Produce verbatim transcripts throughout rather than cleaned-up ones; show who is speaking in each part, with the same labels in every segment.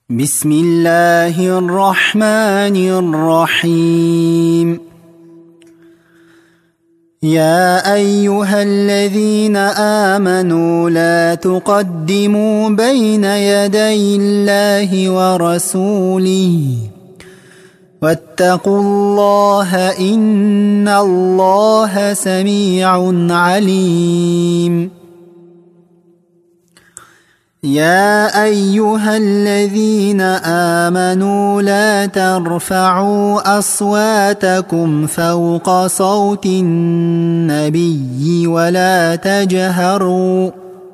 Speaker 1: بسم الله الرحمن الرحيم. يا أيها الذين آمنوا لا تقدموا بين يدي الله ورسوله واتقوا الله إن الله سميع عليم. يا أيها الذين آمنوا لا ترفعوا أصواتكم فوق صوت النبي ولا تجهروا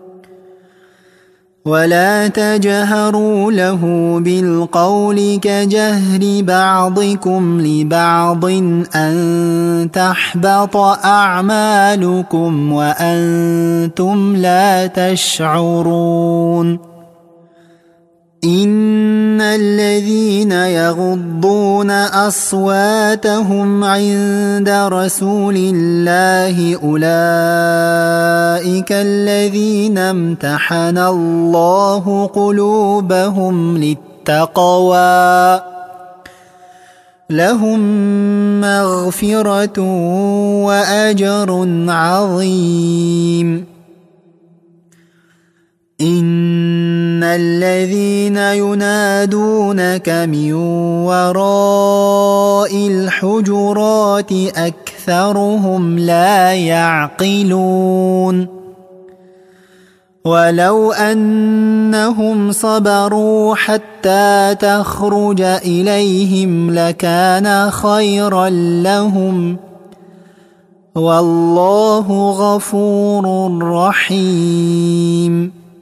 Speaker 1: ولا تجهروا له بالقول كجهر بعضكم لبعض أن تحبط أعمالكم وأنتم لا تشعرون. إن الذين يغضون أصواتهم عند رسول الله أولئك الذين امتحن الله قلوبهم للتقوى لهم مغفرة وأجر عظيم. إن الذين ينادونك من وراء الحجرات أكثرهم لا يعقلون. ولو أنهم صبروا حتى تخرج إليهم لكان خيرا لهم والله غفور رحيم.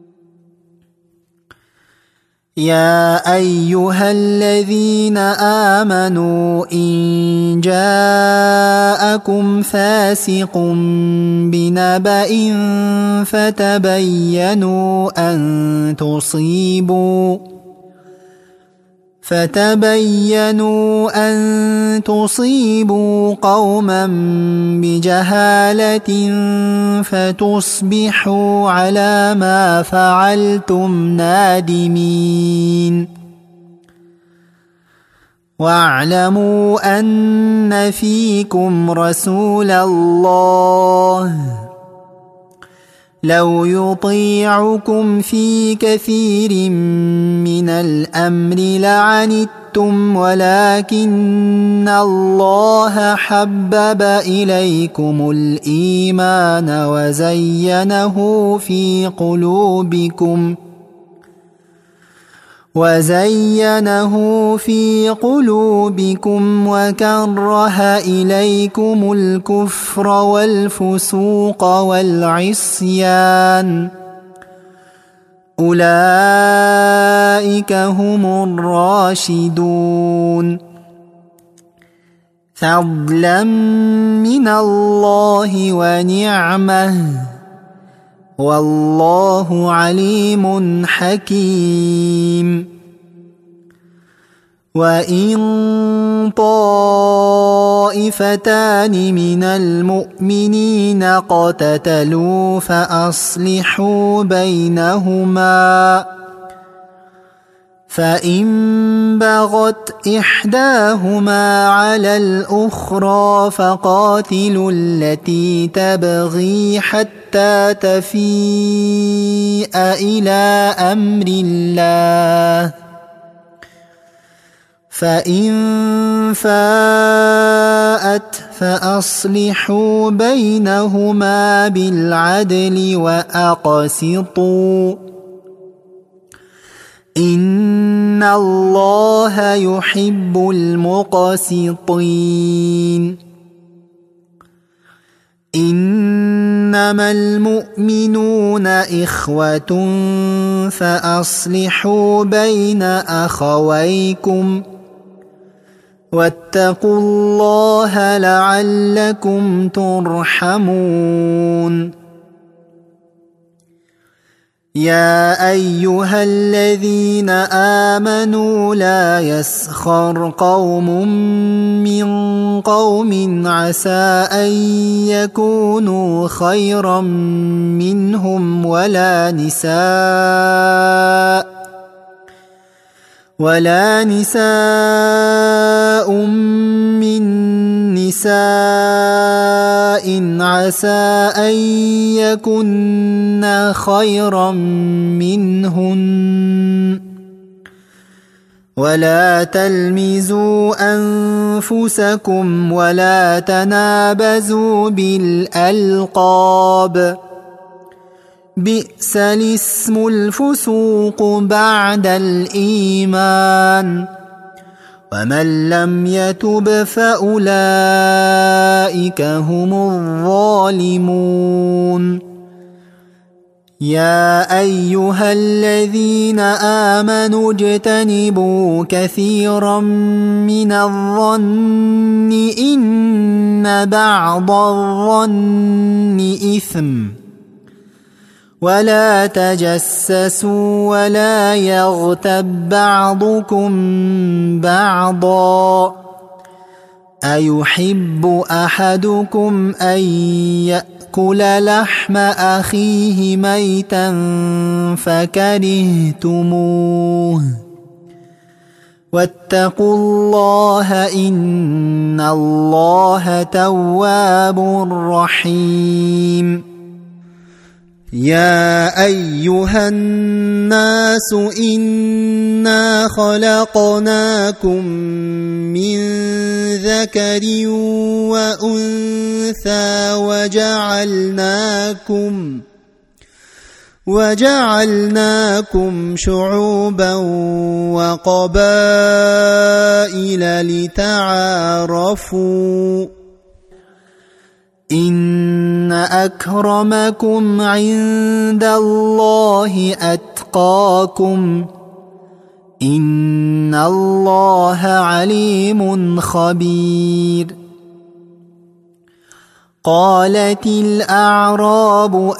Speaker 1: يا أيها الذين آمنوا إن جاءكم فاسق بنبأ فتبينوا أن تصيبوا فتبينوا أن تصيبوا قوما بجهالة فتصبحوا على ما فعلتم نادمين. واعلموا أن فيكم رسول الله لو يطيعكم في كثير من الأمر لعنتم ولكن الله حبب إليكم الإيمان وزينه في قلوبكم وزينه في قلوبكم وكره إليكم الكفر والفسوق والعصيان أولئك هم الراشدون فضلا من الله ونعمه والله عليم حكيم. وإن طائفتان من المؤمنين اقتتلوا فأصلحوا بينهما فإن بغت إحداهما على الأخرى فقاتلوا التي تبغي حتى تفيء إلى أمر الله فإن فاءت فأصلحوا بينهما بالعدل وأقسطوا إن الله يحب المقسطين. إنما المؤمنون إخوة فأصلحوا بين أخويكم واتقوا الله لعلكم ترحمون. يا أيها الذين آمنوا لا يسخر قوم من قوم عسى أن يكونوا خيرا منهم ولا نساء ولا نساء من نساء عسى أن يكن خيرا منهن ولا تلمزوا أنفسكم ولا تنابزوا بالألقاب بئس الاسم الفسوق بعد الإيمان ومن لم يتب فأولئك هم الظالمون يا أيها الذين آمنوا اجتنبوا كثيرا من الظن إن بعض الظن إثم ولا تجسسوا ولا يغتب بعضكم بعضا أيحب أحدكم أن يأكل لحم أخيه ميتا فكرهتموه واتقوا الله إن الله تواب رحيم يا أيها الناس إنا خلقناكم من ذكر وأنثى وجعلناكم وجعلناكم شعوبا وقبائل لتعارفوا إن أكرمكم عند الله أتقاكم إن الله عليم خبير قالت الأعراب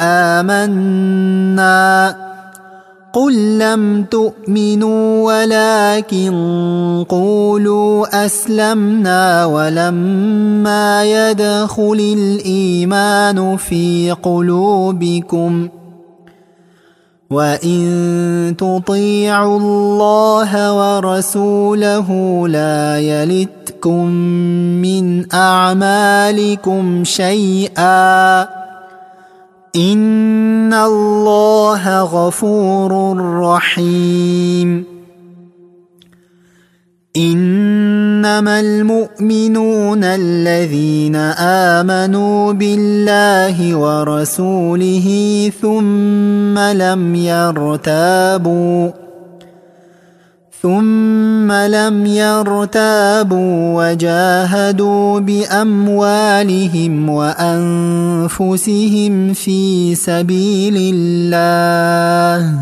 Speaker 1: آمنا قل لم تؤمنوا ولكن قولوا أسلمنا ولما يدخل الإيمان في قلوبكم وإن تطيعوا الله ورسوله لا يلتكم من أعمالكم شيئا إن الله غفور رحيم إنما المؤمنون الذين آمنوا بالله ورسوله ثم لم يرتابوا ثم لم يرتابوا وجاهدوا بأموالهم وأنفسهم في سبيل الله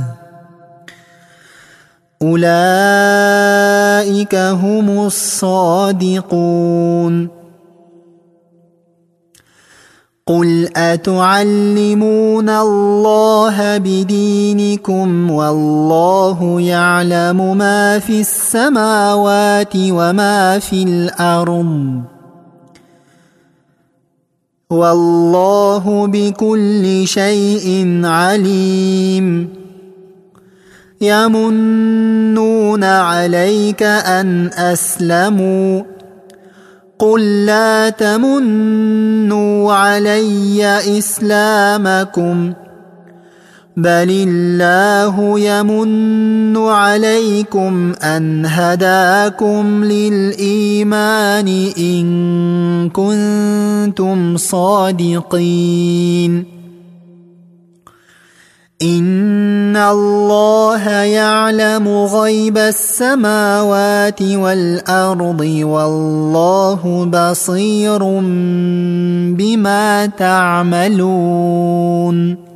Speaker 1: أولئك هم الصادقون قل أتعلمون الله بدينكم والله يعلم ما في السماوات وما في الأرض والله بكل شيء عليم يمنون عليك أن أسلموا قل لا تمنوا علي إسلامكم بل الله يمن عليكم أن هداكم للإيمان إن كنتم صادقين إن الله يعلم غيب السماوات والأرض والله بصير بما تعملون